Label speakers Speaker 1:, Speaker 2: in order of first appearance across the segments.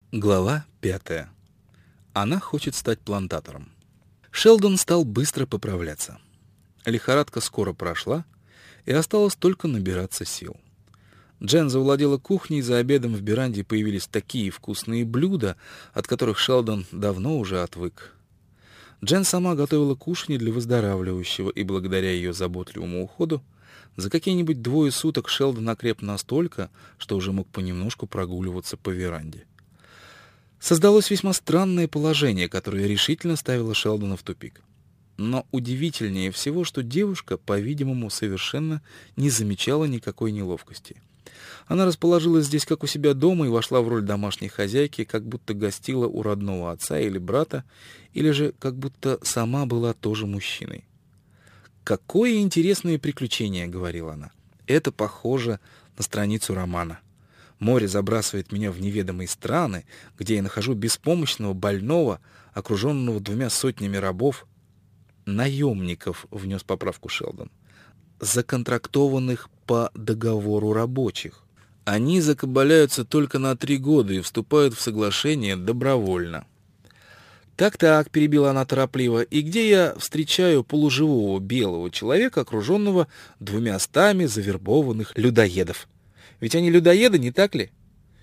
Speaker 1: Глава 5. Она хочет стать плантатором. Шелдон стал быстро поправляться. Лихорадка скоро прошла, и осталось только набираться сил. Джен завладела кухней, за обедом в веранде появились такие вкусные блюда, от которых Шелдон давно уже отвык. Джен сама готовила кушанье для выздоравливающего, и благодаря ее заботливому уходу за какие-нибудь 2 суток Шелдон окреп настолько, что уже мог понемножку прогуливаться по веранде. Создалось весьма странное положение, которое решительно ставило Шелдона в тупик. Но удивительнее всего, что девушка, по-видимому, совершенно не замечала никакой неловкости. Она расположилась здесь как у себя дома и вошла в роль домашней хозяйки, как будто гостила у родного отца или брата, или же как будто сама была тоже мужчиной. «Какое интересное приключение», — говорила она. «Это похоже на страницу романа. Море забрасывает меня в неведомые страны, где я нахожу беспомощного, больного, окруженного 200 рабов, наемников», — внес поправку Шелдон, «законтрактованных по договору рабочих. Они закабаляются только на 3 года и вступают в соглашение добровольно». «Так-так», — перебила она торопливо, — «и где я встречаю полуживого белого человека, окруженного 200 завербованных людоедов? Ведь они людоеды, не так ли?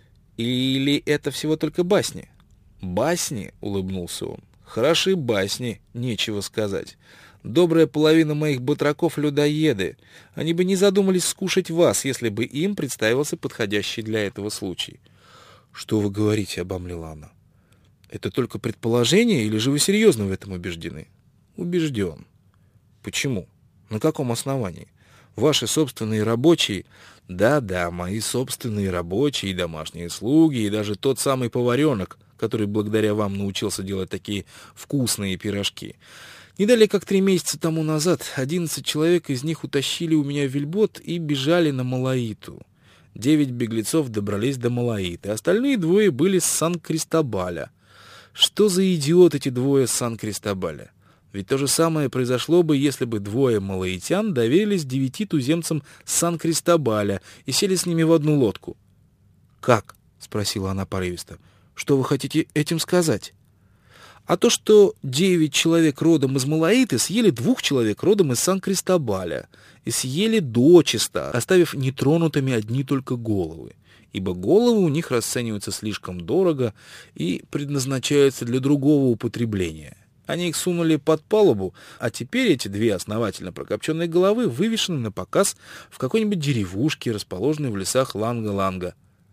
Speaker 1: Или это всего только басни?» «Басни», — улыбнулся он, — «хороши басни, нечего сказать. Добрая половина моих батраков — людоеды. Они бы не задумались скушать вас, если бы им представился подходящий для этого случай». «Что вы говорите?» — обомлела она. «Это только предположение, или же вы серьезно в этом убеждены?» «Убежден». «Почему? На каком основании? Ваши собственные рабочие...» «Да-да, мои собственные рабочие и домашние слуги, и даже тот самый поваренок, который благодаря вам научился делать такие вкусные пирожки. Не далее как 3 месяца тому назад 11 человек из них утащили у меня вельбот и бежали на Малаиту. 9 беглецов добрались до Малаиты, остальные 2 были с Сан-Кристобаля. Что за идиот эти 2 с Сан-Кристобаля? Ведь то же самое произошло бы, если бы 2 малаитян доверились 9 туземцам с Сан-Кристобаля и сели с ними в одну лодку». «Как?» — спросила она порывисто. «Что вы хотите этим сказать?» «А то, что 9 человек родом из Малаиты съели 2 человек родом из Сан-Кристобаля и съели дочисто, оставив нетронутыми одни только головы, ибо головы у них расцениваются слишком дорого и предназначаются для другого употребления. Они их сунули под палубу, а теперь эти 2 основательно прокопченные головы вывешены на показ в какой-нибудь деревушке, расположенной в лесах Ланга-Ланга».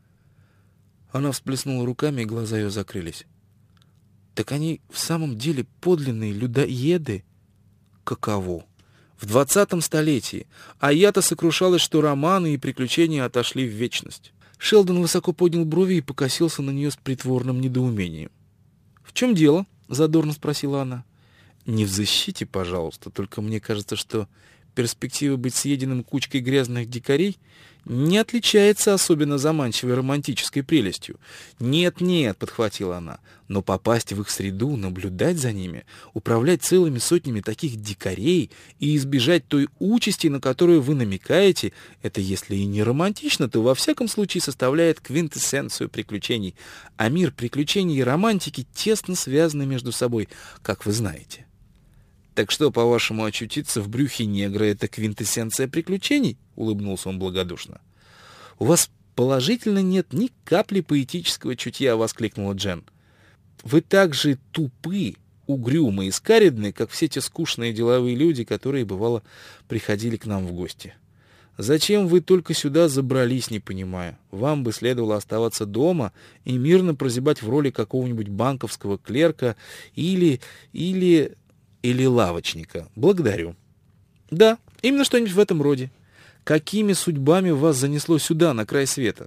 Speaker 1: Она всплеснула руками, и глаза ее закрылись. «Так они в самом деле подлинные людоеды?» «Каково? В 20 столетии. А я-то сокрушалась, что романы и приключения отошли в вечность». Шелдон высоко поднял брови и покосился на нее с притворным недоумением. «В чем дело?» — задорно спросила она. «Не в защите, пожалуйста, только мне кажется, что перспектива быть съеденным кучкой грязных дикарей не отличается особенно заманчивой романтической прелестью». «Нет-нет», — подхватила она, — «но попасть в их среду, наблюдать за ними, управлять целыми сотнями таких дикарей и избежать той участи, на которую вы намекаете, это если и не романтично, то во всяком случае составляет квинтэссенцию приключений. А мир приключений и романтики тесно связаны между собой, как вы знаете». «Так что, по-вашему, очутиться в брюхе негра — это квинтэссенция приключений?» — улыбнулся он благодушно. «У вас положительно нет ни капли поэтического чутья», — воскликнула Джен. «Вы так же тупы, угрюмы и скаредны, как все те скучные деловые люди, которые, бывало, приходили к нам в гости. Зачем вы только сюда забрались, не понимаю? Вам бы следовало оставаться дома и мирно прозябать в роли какого-нибудь банковского клерка или лавочника. Благодарю». «Да, именно что-нибудь в этом роде. Какими судьбами вас занесло сюда, на край света?»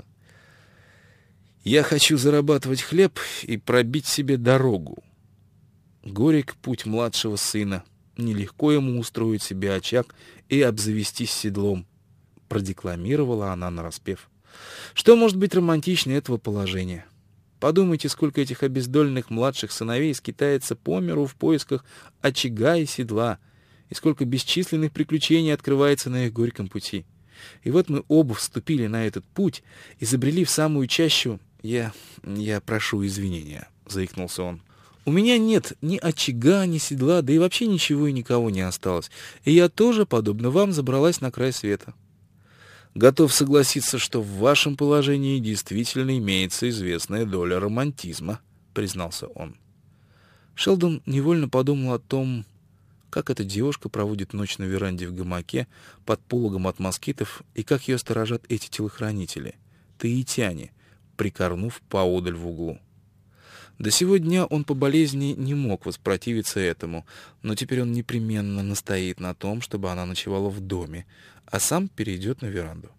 Speaker 1: «Я хочу зарабатывать хлеб и пробить себе дорогу. Горек путь младшего сына. Нелегко ему устроить себе очаг и обзавестись седлом», — продекламировала она нараспев. «Что может быть романтичнее этого положения? Подумайте, сколько этих обездоленных младших сыновей скитается по миру в поисках очага и седла, и сколько бесчисленных приключений открывается на их горьком пути. И вот мы оба вступили на этот путь и забрели в самую чащу Я прошу извинения», — заикнулся он. «У меня нет ни очага, ни седла, да и вообще ничего и никого не осталось. И я тоже, подобно вам, забралась на край света. Готов согласиться, что в вашем положении действительно имеется известная доля романтизма», — признался он. Шелдон невольно подумал о том, как эта девушка проводит ночь на веранде в гамаке под пологом от москитов и как ее сторожат эти телохранители, таитяне, прикорнув поодаль в углу. До сего дня он по болезни не мог воспротивиться этому, но теперь он непременно настоит на том, чтобы она ночевала в доме, а сам перейдет на веранду.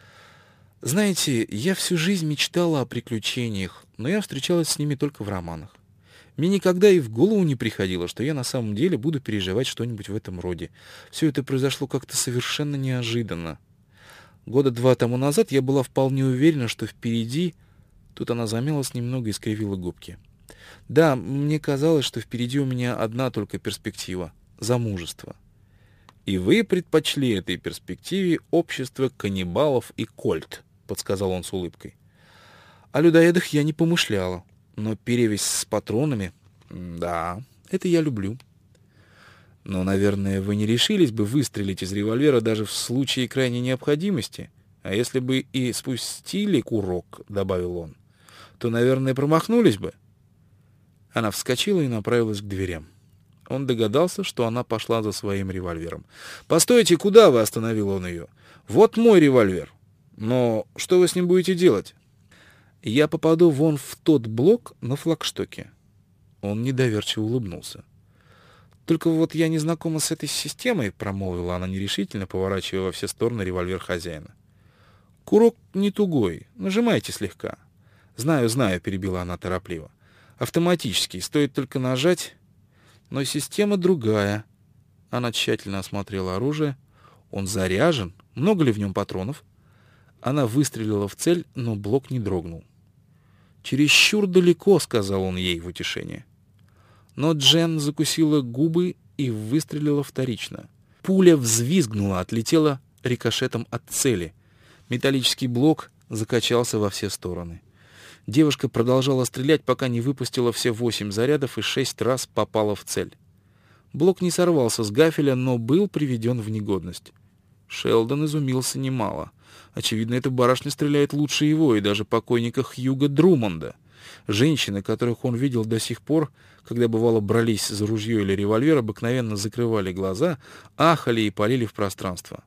Speaker 1: Знаете, я всю жизнь мечтала о приключениях, но я встречалась с ними только в романах. Мне никогда и в голову не приходило, что я на самом деле буду переживать что-нибудь в этом роде. Все это произошло как-то совершенно неожиданно. 2 года тому назад я была вполне уверена, что впереди... Тут она замялась немного и скривила губки. Да, мне казалось, что впереди у меня одна только перспектива — замужество. «И вы предпочли этой перспективе общество каннибалов и кольт», — подсказал он с улыбкой. О людоедах я не помышляла, но перевязь с патронами... Да, это я люблю. Но, наверное, вы не решились бы выстрелить из револьвера даже в случае крайней необходимости. А если бы и спустили курок, — добавил он, — то, наверное, промахнулись бы. Она вскочила и направилась к дверям. Он догадался, что она пошла за своим револьвером. «Постойте, куда вы?» — остановил он ее. «Вот мой револьвер. Но что вы с ним будете делать?» «Я попаду вон в тот блок на флагштоке». Он недоверчиво улыбнулся. «Только вот я не знакома с этой системой», — промолвила она нерешительно, поворачивая во все стороны револьвер хозяина. «Курок не тугой. Нажимайте слегка». «Знаю, знаю», — перебила она торопливо. «Автоматический. Стоит только нажать. Но система другая». Она тщательно осмотрела оружие. «Он заряжен. Много ли в нем патронов?» Она выстрелила в цель, но блок не дрогнул. «Чересчур далеко», — сказал он ей в утешение. Но Джен закусила губы и выстрелила вторично. Пуля взвизгнула, отлетела рикошетом от цели. Металлический блок закачался во все стороны. Девушка продолжала стрелять, пока не выпустила все 8 зарядов и 6 раз попала в цель. Блок не сорвался с гафеля, но был приведен в негодность. Шелдон изумился немало. Очевидно, эта барышня стреляет лучше его и даже покойника Хьюга Друмонда. Женщины, которых он видел до сих пор, когда, бывало, брались за ружье или револьвер, обыкновенно закрывали глаза, ахали и палили в пространство.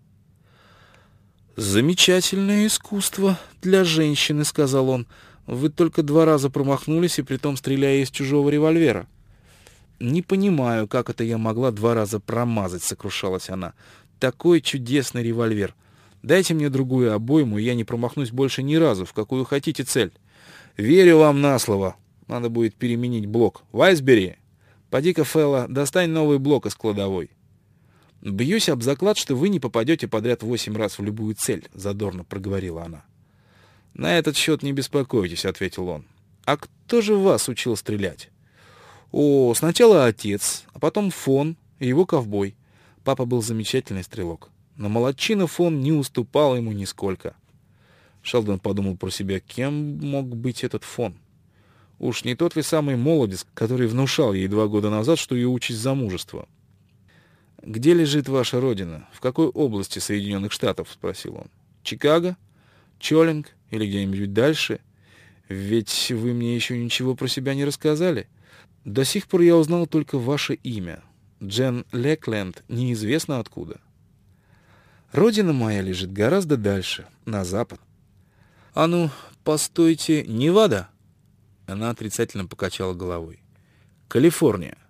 Speaker 1: «Замечательное искусство для женщины», — сказал он. «Вы только 2 раза промахнулись, и притом стреляя из чужого револьвера». «Не понимаю, как это я могла 2 раза промазать», — сокрушалась она. «Такой чудесный револьвер. Дайте мне другую обойму, и я не промахнусь больше ни разу, в какую хотите цель». «Верю вам на слово. Надо будет переменить блок. Вайсбери, поди-ка, Фэлла, достань новый блок из кладовой». «Бьюсь об заклад, что вы не попадете подряд 8 раз в любую цель», — задорно проговорила она. «На этот счет не беспокойтесь», — ответил он. «А кто же вас учил стрелять?» «О, сначала отец, а потом Фон и его ковбой. Папа был замечательный стрелок. Но молодчина Фон не уступал ему нисколько». Шелдон подумал про себя, кем мог быть этот Фон. Уж не тот ли самый молодец, который внушал ей 2 года назад, что ее участь замужества? «Где лежит ваша родина? В какой области Соединенных Штатов?» — спросил он. «Чикаго? Чоллинг? Или где-нибудь дальше? Ведь вы мне еще ничего про себя не рассказали. До сих пор я узнал только ваше имя. Джен Лекленд, неизвестно откуда. Родина моя лежит гораздо дальше, на запад». «А ну, постойте, Невада?» Она отрицательно покачала головой. «Калифорния.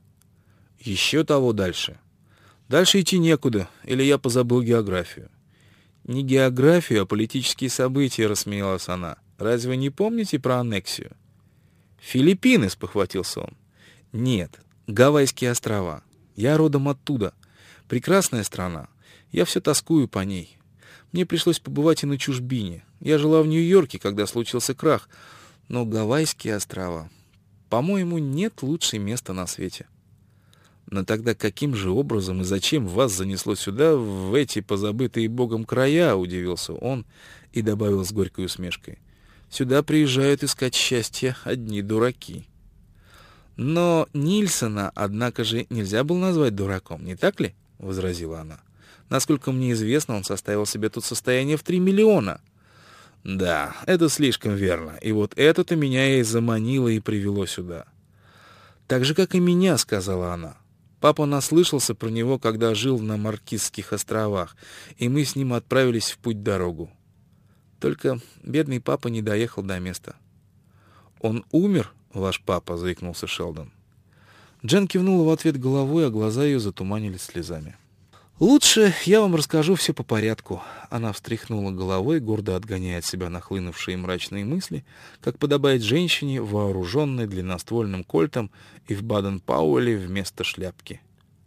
Speaker 1: Еще того дальше. Дальше идти некуда, или я позабыл географию». «Не географию, а политические события», — рассмеялась она. «Разве вы не помните про аннексию?» «Филиппины», — спохватился он. «Нет, Гавайские острова. Я родом оттуда. Прекрасная страна. Я все тоскую по ней. Мне пришлось побывать и на чужбине. Я жила в Нью-Йорке, когда случился крах. Но Гавайские острова... По-моему, нет лучшего места на свете». «Но тогда каким же образом и зачем вас занесло сюда, в эти позабытые Богом края?» — удивился он и добавил с горькой усмешкой. Сюда приезжают искать счастье одни дураки. Но Нильсона, однако же, нельзя было назвать дураком, не так ли? — возразила она. Насколько мне известно, он составил себе тут состояние в 3 миллиона. Да, это слишком верно. И вот это-то меня и заманило и привело сюда. Так же, как и меня, — сказала она. Папа наслышался про него, когда жил на Маркизских островах, и мы с ним отправились в путь-дорогу. Только бедный папа не доехал до места. «Он умер, ваш папа?» — заикнулся Шелдон. Джен кивнула в ответ головой, а глаза ее затуманились слезами. «Лучше я вам расскажу все по порядку». Она встряхнула головой, гордо отгоняя от себя нахлынувшие мрачные мысли, как подобает женщине, вооруженной длинноствольным кольтом и в Баден-Пауэле вместо шляпки.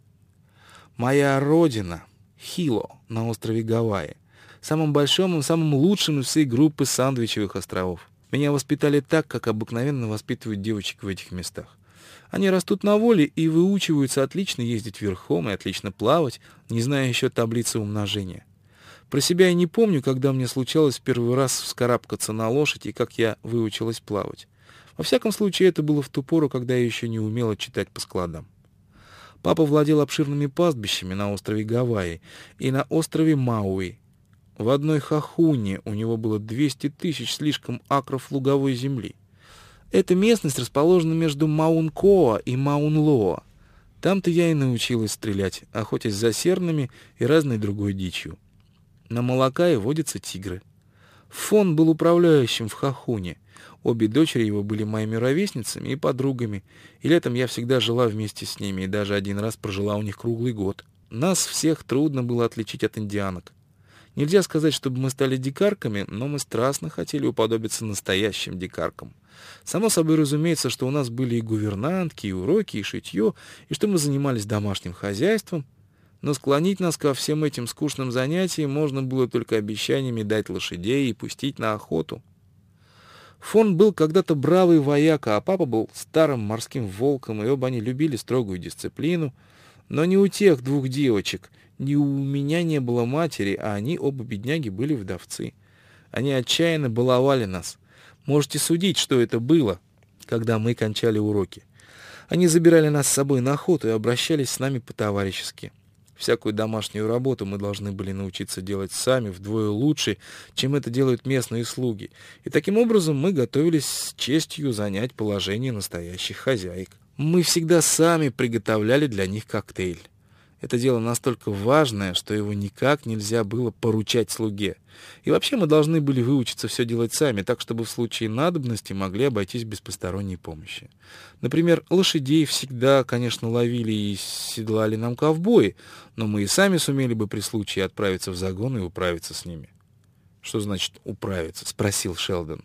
Speaker 1: «Моя родина — Хило, на острове Гавайи, самым большим и самым лучшим из всей группы Сандвичевых островов. Меня воспитали так, как обыкновенно воспитывают девочек в этих местах. Они растут на воле и выучиваются отлично ездить верхом и отлично плавать, не зная еще таблицы умножения. Про себя я не помню, когда мне случалось в первый раз вскарабкаться на лошадь и как я выучилась плавать. Во всяком случае, это было в ту пору, когда я еще не умела читать по складам. Папа владел обширными пастбищами на острове Гавайи и на острове Мауи. В одной хахуне у него было 200 тысяч слишком акров луговой земли. Эта местность расположена между Маун-Коа и Маун-Лоа. Там-то я и научилась стрелять, охотясь за сернами и разной другой дичью. На Малакае водятся тигры. Фон был управляющим в хахуне. Обе дочери его были моими ровесницами и подругами, и летом я всегда жила вместе с ними, и даже один раз прожила у них круглый год. Нас всех трудно было отличить от индианок. Нельзя сказать, чтобы мы стали дикарками, но мы страстно хотели уподобиться настоящим дикаркам. Само собой разумеется, что у нас были и гувернантки, и уроки, и шитье, и что мы занимались домашним хозяйством, но склонить нас ко всем этим скучным занятиям можно было только обещаниями дать лошадей и пустить на охоту. Фон был когда-то бравый вояка, а папа был старым морским волком, и оба они любили строгую дисциплину, но не у тех двух девочек, ни у меня не было матери, а они, оба бедняги, были вдовцы. Они отчаянно баловали нас. Можете судить, что это было, когда мы кончали уроки. Они забирали нас с собой на охоту и обращались с нами по-товарищески. Всякую домашнюю работу мы должны были научиться делать сами вдвое лучше, чем это делают местные слуги. И таким образом мы готовились с честью занять положение настоящих хозяек. Мы всегда сами приготовляли для них коктейль. Это дело настолько важное, что его никак нельзя было поручать слуге. И вообще мы должны были выучиться все делать сами, так чтобы в случае надобности могли обойтись без посторонней помощи. Например, лошадей всегда, конечно, ловили и седлали нам ковбои, но мы и сами сумели бы при случае отправиться в загон и управиться с ними. «Что значит «управиться»?» — спросил Шелдон.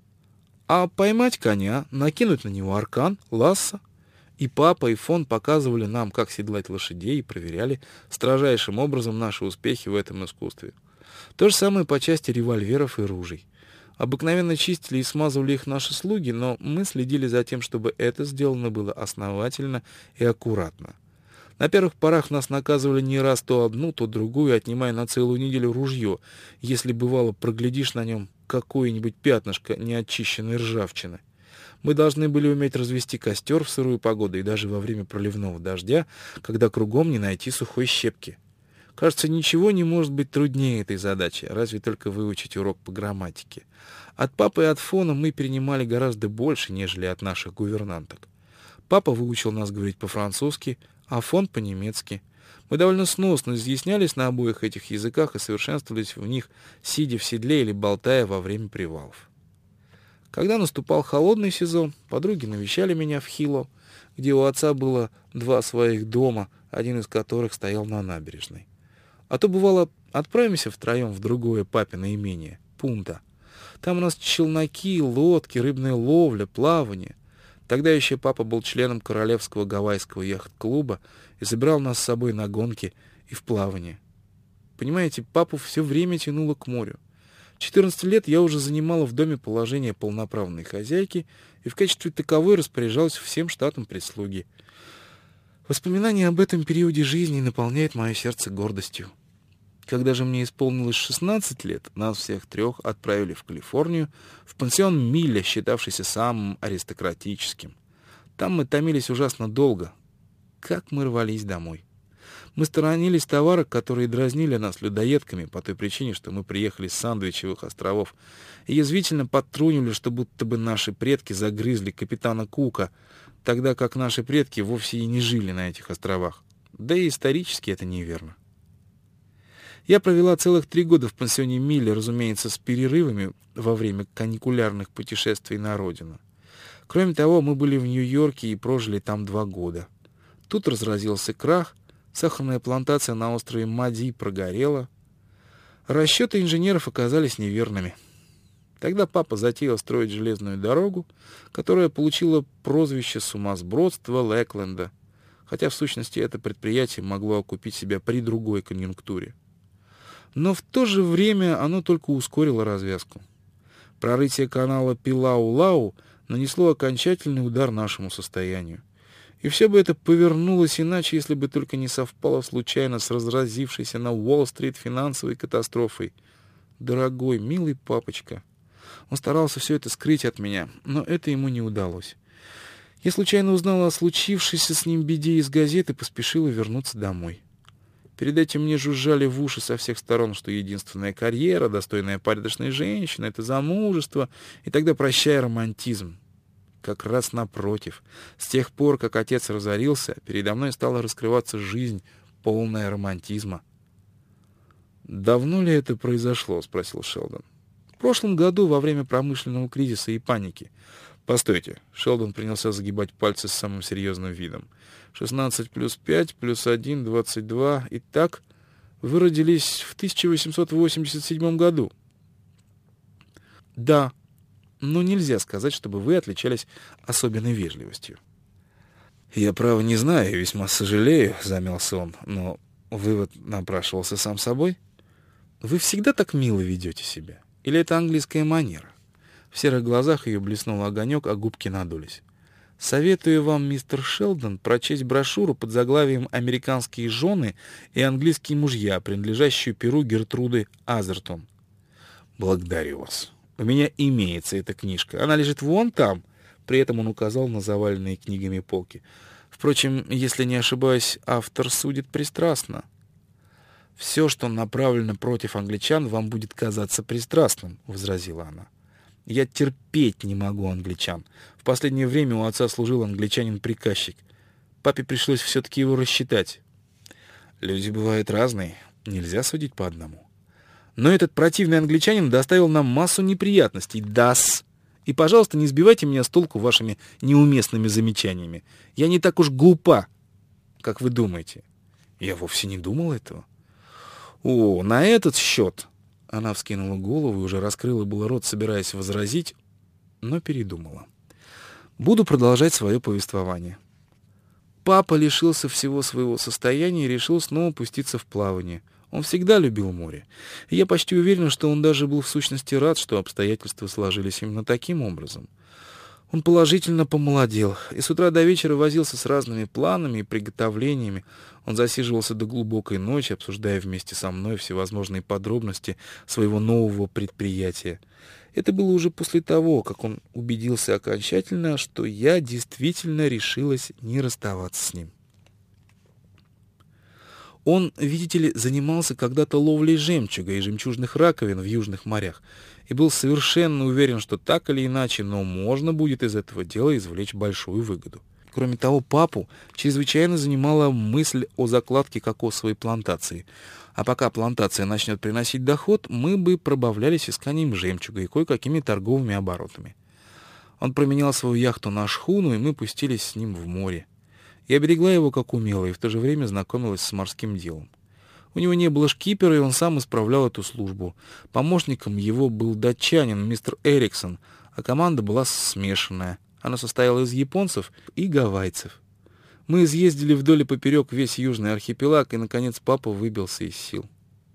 Speaker 1: «А поймать коня, накинуть на него аркан, лассо». И папа, и Фон показывали нам, как седлать лошадей, и проверяли строжайшим образом наши успехи в этом искусстве. То же самое по части револьверов и ружей. Обыкновенно чистили и смазывали их наши слуги, но мы следили за тем, чтобы это сделано было основательно и аккуратно. На первых порах нас наказывали не раз то одну, то другую, отнимая на целую неделю ружье, если, бывало, проглядишь на нем какое-нибудь пятнышко неочищенной ржавчины. Мы должны были уметь развести костер в сырую погоду и даже во время проливного дождя, когда кругом не найти сухой щепки. Кажется, ничего не может быть труднее этой задачи, разве только выучить урок по грамматике. От папы и от Фона мы перенимали гораздо больше, нежели от наших гувернанток. Папа выучил нас говорить по-французски, а Фон по-немецки. Мы довольно сносно изъяснялись на обоих этих языках и совершенствовались в них, сидя в седле или болтая во время привалов. Когда наступал холодный сезон, подруги навещали меня в Хило, где у отца было 2 своих дома, один из которых стоял на набережной. А то, бывало, отправимся втроем в другое папино имение, Пунта. Там у нас челноки, лодки, рыбная ловля, плавание. Тогда еще папа был членом Королевского гавайского яхт-клуба и забирал нас с собой на гонки и в плавание. Понимаете, папу все время тянуло к морю. 14 лет я уже занимала в доме положение полноправной хозяйки и в качестве таковой распоряжалась всем штатом прислуги. Воспоминание об этом периоде жизни наполняет мое сердце гордостью. Когда же мне исполнилось 16 лет, нас всех трех отправили в Калифорнию, в пансион Милля, считавшийся самым аристократическим. Там мы томились ужасно долго. Как мы рвались домой. Мы сторонились товарок, которые дразнили нас людоедками по той причине, что мы приехали с Сандвичевых островов, и язвительно подтрунивали, что будто бы наши предки загрызли капитана Кука, тогда как наши предки вовсе и не жили на этих островах. Да и исторически это неверно. Я провела целых 3 года в пансионе Милля, разумеется, с перерывами во время каникулярных путешествий на родину. Кроме того, мы были в Нью-Йорке и прожили там 2 года. Тут разразился крах, сахарная плантация на острове Мади прогорела. Расчеты инженеров оказались неверными. Тогда папа затеял строить железную дорогу, которая получила прозвище сумасбродства Лэкленда, хотя в сущности это предприятие могло окупить себя при другой конъюнктуре. Но в то же время оно только ускорило развязку. Прорытие канала Пилау-Лау нанесло окончательный удар нашему состоянию. И все бы это повернулось иначе, если бы только не совпало случайно с разразившейся на Уолл-стрит финансовой катастрофой. Дорогой, милый папочка. Он старался все это скрыть от меня, но это ему не удалось. Я случайно узнала о случившейся с ним беде из газеты и поспешила вернуться домой. Перед этим мне жужжали в уши со всех сторон, что единственная карьера, достойная порядочной женщины — это замужество, и тогда прощай романтизм. Как раз напротив. С тех пор, как отец разорился, передо мной стала раскрываться жизнь, полная романтизма. «Давно ли это произошло?» — спросил Шелдон. «В прошлом году, во время промышленного кризиса и паники». «Постойте». Шелдон принялся загибать пальцы с самым серьезным видом. 16 плюс 5 плюс 1, 22. Итак, вы родились в 1887 году. Да, но нельзя сказать, чтобы вы отличались особенной вежливостью. Я, право, не знаю и весьма сожалею, замялся он, но вывод напрашивался сам собой. Вы всегда так мило ведете себя? Или это английская манера? В серых глазах ее блеснул огонек, а губки надулись. Советую вам, мистер Шелдон, прочесть брошюру под заглавием «Американские жены и английские мужья», принадлежащую перу Гертруды Азертон. Благодарю вас. У меня имеется эта книжка. Она лежит вон там. При этом он указал на заваленные книгами полки. Впрочем, если не ошибаюсь, автор судит пристрастно. Все, что направлено против англичан, вам будет казаться пристрастным, возразила она. Я терпеть не могу англичан. В последнее время у отца служил англичанин-приказчик. Папе пришлось все-таки его рассчитать. Люди бывают разные, нельзя судить по одному. Но этот противный англичанин доставил нам массу неприятностей. Да-с. И, пожалуйста, не сбивайте меня с толку вашими неуместными замечаниями. Я не так уж глупа, как вы думаете. Я вовсе не думал этого. О, на этот счет... Она вскинула голову и уже раскрыла было рот, собираясь возразить, но передумала. Буду продолжать свое повествование. Папа лишился всего своего состояния и решил снова пуститься в плавание. Он всегда любил море. И я почти уверен, что он даже был в сущности рад, что обстоятельства сложились именно таким образом. Он положительно помолодел, и с утра до вечера возился с разными планами и приготовлениями. Он засиживался до глубокой ночи, обсуждая вместе со мной всевозможные подробности своего нового предприятия. Это было уже после того, как он убедился окончательно, что я действительно решилась не расставаться с ним. Он, видите ли, занимался когда-то ловлей жемчуга и жемчужных раковин в южных морях и был совершенно уверен, что так или иначе, но можно будет из этого дела извлечь большую выгоду. Кроме того, папу чрезвычайно занимала мысль о закладке кокосовой плантации. А пока плантация начнет приносить доход, мы бы пробавлялись исканием жемчуга и кое-какими торговыми оборотами. Он променял свою яхту на шхуну, и мы пустились с ним в море. Я берегла его как умела и в то же время знакомилась с морским делом. У него не было шкипера, и он сам исправлял эту службу. Помощником его был датчанин, мистер Эриксон, а команда была смешанная. Она состояла из японцев и гавайцев. Мы изъездили вдоль и поперек весь южный архипелаг, и, наконец, папа выбился из сил.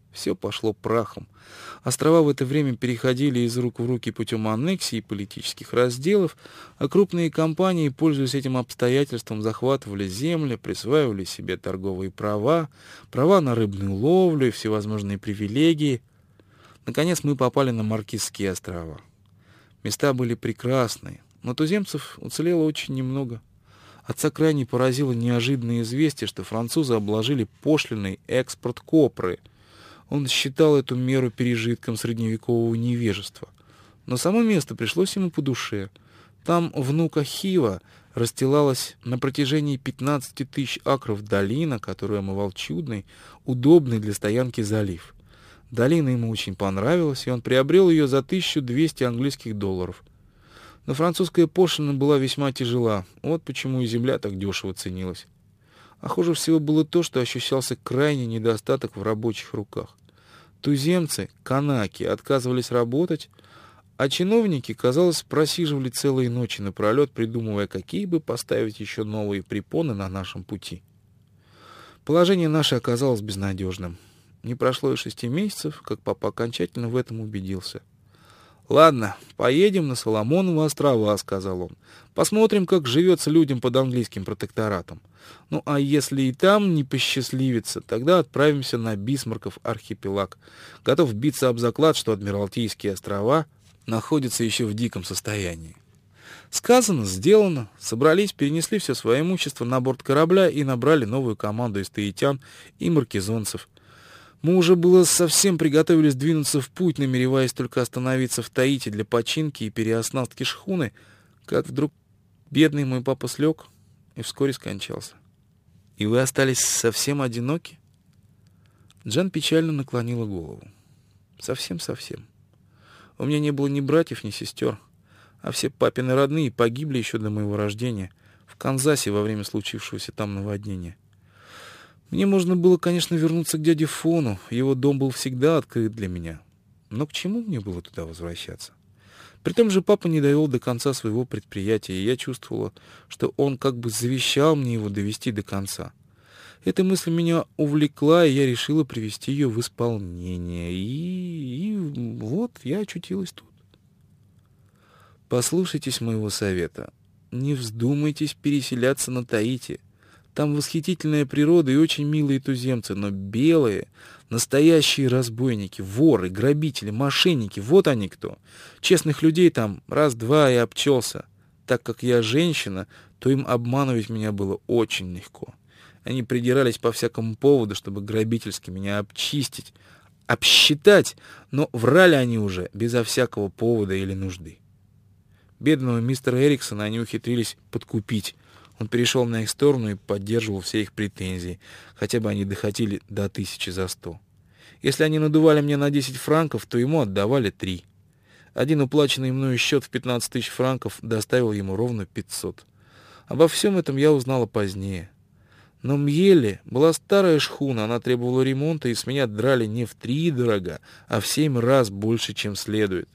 Speaker 1: Все пошло прахом. Острова в это время переходили из рук в руки путем аннексий и политических разделов, а крупные компании, пользуясь этим обстоятельством, захватывали земли, присваивали себе торговые права, права на рыбную ловлю и всевозможные привилегии. Наконец мы попали на Маркизские острова. Места были прекрасные, но туземцев уцелело очень немного. Отца крайне поразило неожиданное известие, что французы обложили пошлиной экспорт копры. Он считал эту меру пережитком средневекового невежества. Но само место пришлось ему по душе. Там внука Хива расстилалась на протяжении 15 тысяч акров долина, которую омывал чудный, удобный для стоянки залив. Долина ему очень понравилась, и он приобрел ее за 1200 английских долларов. Но французская пошлина была весьма тяжела, вот почему и земля так дешево ценилась. А хуже всего было то, что ощущался крайний недостаток в рабочих руках. Туземцы, канаки, отказывались работать, а чиновники, казалось, просиживали целые ночи напролет, придумывая, какие бы поставить еще новые препоны на нашем пути. Положение наше оказалось безнадежным. Не прошло и 6 месяцев, как папа окончательно в этом убедился. «Ладно, поедем на Соломоновы острова», — сказал он. «Посмотрим, как живется людям под английским протекторатом. Ну, а если и там не посчастливится, тогда отправимся на Бисмарков архипелаг. Готов биться об заклад, что Адмиралтейские острова находятся еще в диком состоянии». Сказано, сделано. Собрались, перенесли все свое имущество на борт корабля и набрали новую команду из таитян и маркизонцев. Мы уже было совсем приготовились двинуться в путь, намереваясь только остановиться в Таити для починки и переоснастки шхуны, как вдруг бедный мой папа слег и вскоре скончался. «И вы остались совсем одиноки?» Джан печально наклонила голову. «Совсем-совсем. У меня не было ни братьев, ни сестер, а все папины родные погибли еще до моего рождения в Канзасе во время случившегося там наводнения. Мне можно было, конечно, вернуться к дяде Фону, его дом был всегда открыт для меня. Но к чему мне было туда возвращаться? При том же папа не довел до конца своего предприятия, и я чувствовала, что он как бы завещал мне его довести до конца. Эта мысль меня увлекла, и я решила привести ее в исполнение. И вот я очутилась тут. Послушайтесь моего совета. Не вздумайтесь переселяться на Таити. Там восхитительная природа и очень милые туземцы, но белые, настоящие разбойники, воры, грабители, мошенники, вот они кто. Честных людей там раз-два и обчелся. Так как я женщина, то им обманывать меня было очень легко. Они придирались по всякому поводу, чтобы грабительски меня обчистить, обсчитать, но врали они уже безо всякого повода или нужды. Бедного мистера Эриксона они ухитрились подкупить. Он перешел на их сторону и поддерживал все их претензии, хотя бы они доходили до 1000 за 100. Если они надували мне на 10 франков, то ему отдавали 3. Один уплаченный мною счет в 15 000 франков доставил ему ровно 500. Обо всем этом я узнала позднее. Но Мьелли была старая шхуна, она требовала ремонта, и с меня драли не в 3 дорога, а в 7 раз больше, чем следует.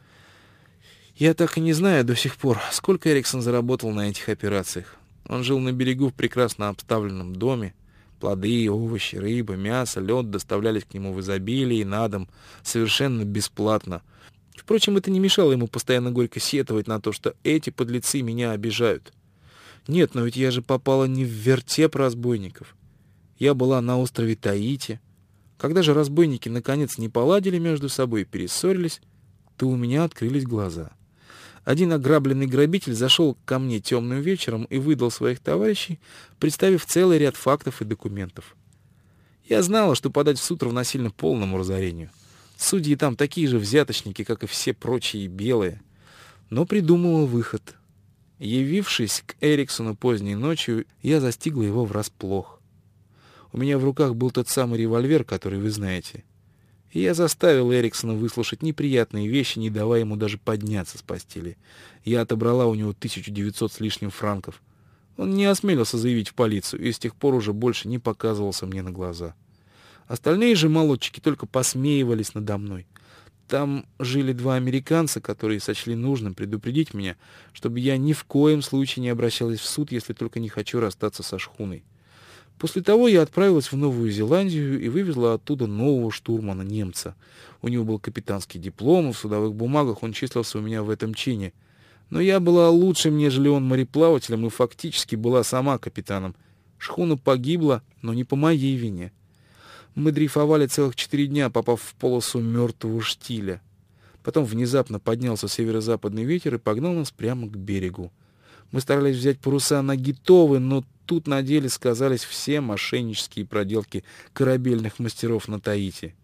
Speaker 1: Я так и не знаю до сих пор, сколько Эриксон заработал на этих операциях. Он жил на берегу в прекрасно обставленном доме. Плоды, овощи, рыба, мясо, лед доставлялись к нему в изобилии на дом совершенно бесплатно. Впрочем, это не мешало ему постоянно горько сетовать на то, что эти подлецы меня обижают. Нет, но ведь я же попала не в вертеп разбойников. Я была на острове Таити. Когда же разбойники наконец не поладили между собой и перессорились, то у меня открылись глаза. Один ограбленный грабитель зашел ко мне темным вечером и выдал своих товарищей, представив целый ряд фактов и документов. Я знала, что подать в суд равносильно полному разорению. Судьи там такие же взяточники, как и все прочие белые. Но придумала выход. Явившись к Эриксону поздней ночью, я застигла его врасплох. У меня в руках был тот самый револьвер, который вы знаете. И я заставил Эриксона выслушать неприятные вещи, не давая ему даже подняться с постели. Я отобрала у него 1900 с лишним франков. Он не осмелился заявить в полицию и с тех пор уже больше не показывался мне на глаза. Остальные же молодчики только посмеивались надо мной. Там жили 2 американца, которые сочли нужным предупредить меня, чтобы я ни в коем случае не обращалась в суд, если только не хочу расстаться со шхуной. После того я отправилась в Новую Зеландию и вывезла оттуда нового штурмана, немца. У него был капитанский диплом, и в судовых бумагах он числился у меня в этом чине. Но я была лучшим, нежели он, мореплавателем, и фактически была сама капитаном. Шхуна погибла, но не по моей вине. Мы дрейфовали целых 4 дня, попав в полосу мертвого штиля. Потом внезапно поднялся северо-западный ветер и погнал нас прямо к берегу. Мы старались взять паруса на Гитовы, но тут на деле сказались все мошеннические проделки корабельных мастеров на Таити.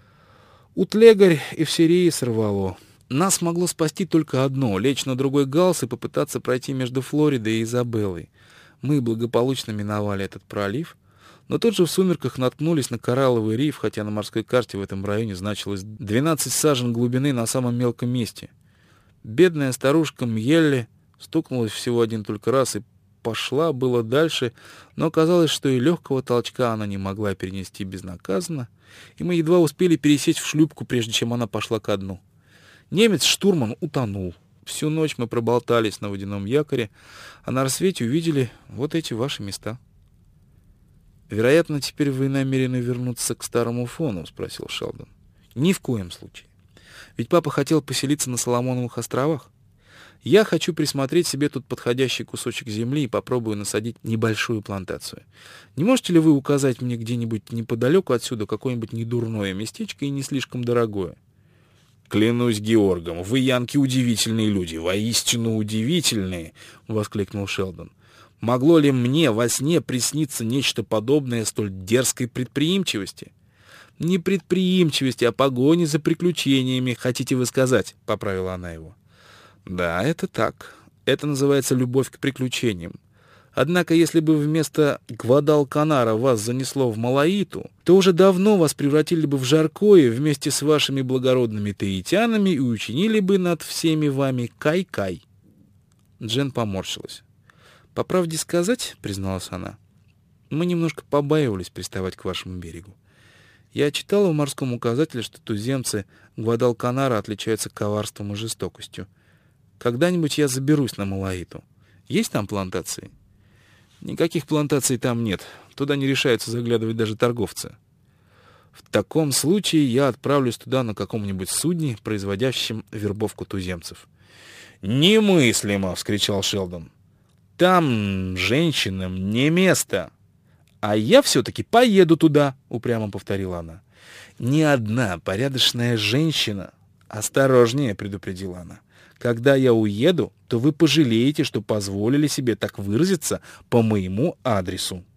Speaker 1: Утлегарь и все реи сорвало. Нас могло спасти только одно — лечь на другой галс и попытаться пройти между Флоридой и Изабеллой. Мы благополучно миновали этот пролив, но тут же в сумерках наткнулись на коралловый риф, хотя на морской карте в этом районе значилось 12 сажен глубины на самом мелком месте. Бедная старушка Мьелли стукнулась всего один только раз и пошла было дальше, но оказалось, что и легкого толчка она не могла перенести безнаказанно, и мы едва успели пересесть в шлюпку, прежде чем она пошла ко дну. Немец-штурман утонул. Всю ночь мы проболтались на водяном якоре, а на рассвете увидели вот эти ваши места. «Вероятно, теперь вы намерены вернуться к старому фону?» — спросил Шелдон. «Ни в коем случае. Ведь папа хотел поселиться на Соломоновых островах. Я хочу присмотреть себе тут подходящий кусочек земли и попробую насадить небольшую плантацию. Не можете ли вы указать мне где-нибудь неподалеку отсюда какое-нибудь недурное местечко и не слишком дорогое?»
Speaker 2: «Клянусь Георгом, вы, янки, удивительные люди, воистину удивительные!» — воскликнул Шелдон. «Могло ли мне во сне присниться нечто подобное столь дерзкой предприимчивости?» «Не предприимчивости, а погони за приключениями, хотите вы сказать», — поправила она его. «Да, это так. Это называется любовь к приключениям. Однако, если бы вместо Гвадалканара вас занесло в Малаиту, то уже давно вас превратили бы в жаркое вместе с вашими благородными таитянами и учинили бы над всеми вами кай-кай». Джен поморщилась. «По правде сказать, — призналась она, — мы немножко побаивались приставать к вашему берегу. Я читала в морском указателе, что туземцы Гвадалканара отличаются коварством и жестокостью. Когда-нибудь я заберусь на Малаиту. Есть там плантации?» «Никаких плантаций там нет. Туда не решаются заглядывать даже торговцы. В таком случае я отправлюсь туда на каком-нибудь судне, производящем вербовку туземцев». «Немыслимо!» — вскричал Шелдон. «Там женщинам не место!»
Speaker 1: «А я все-таки поеду туда!» — упрямо повторила она. «Ни одна порядочная женщина...» «Осторожнее!» — предупредила она. «Когда я уеду, то вы пожалеете, что позволили себе так выразиться по моему адресу».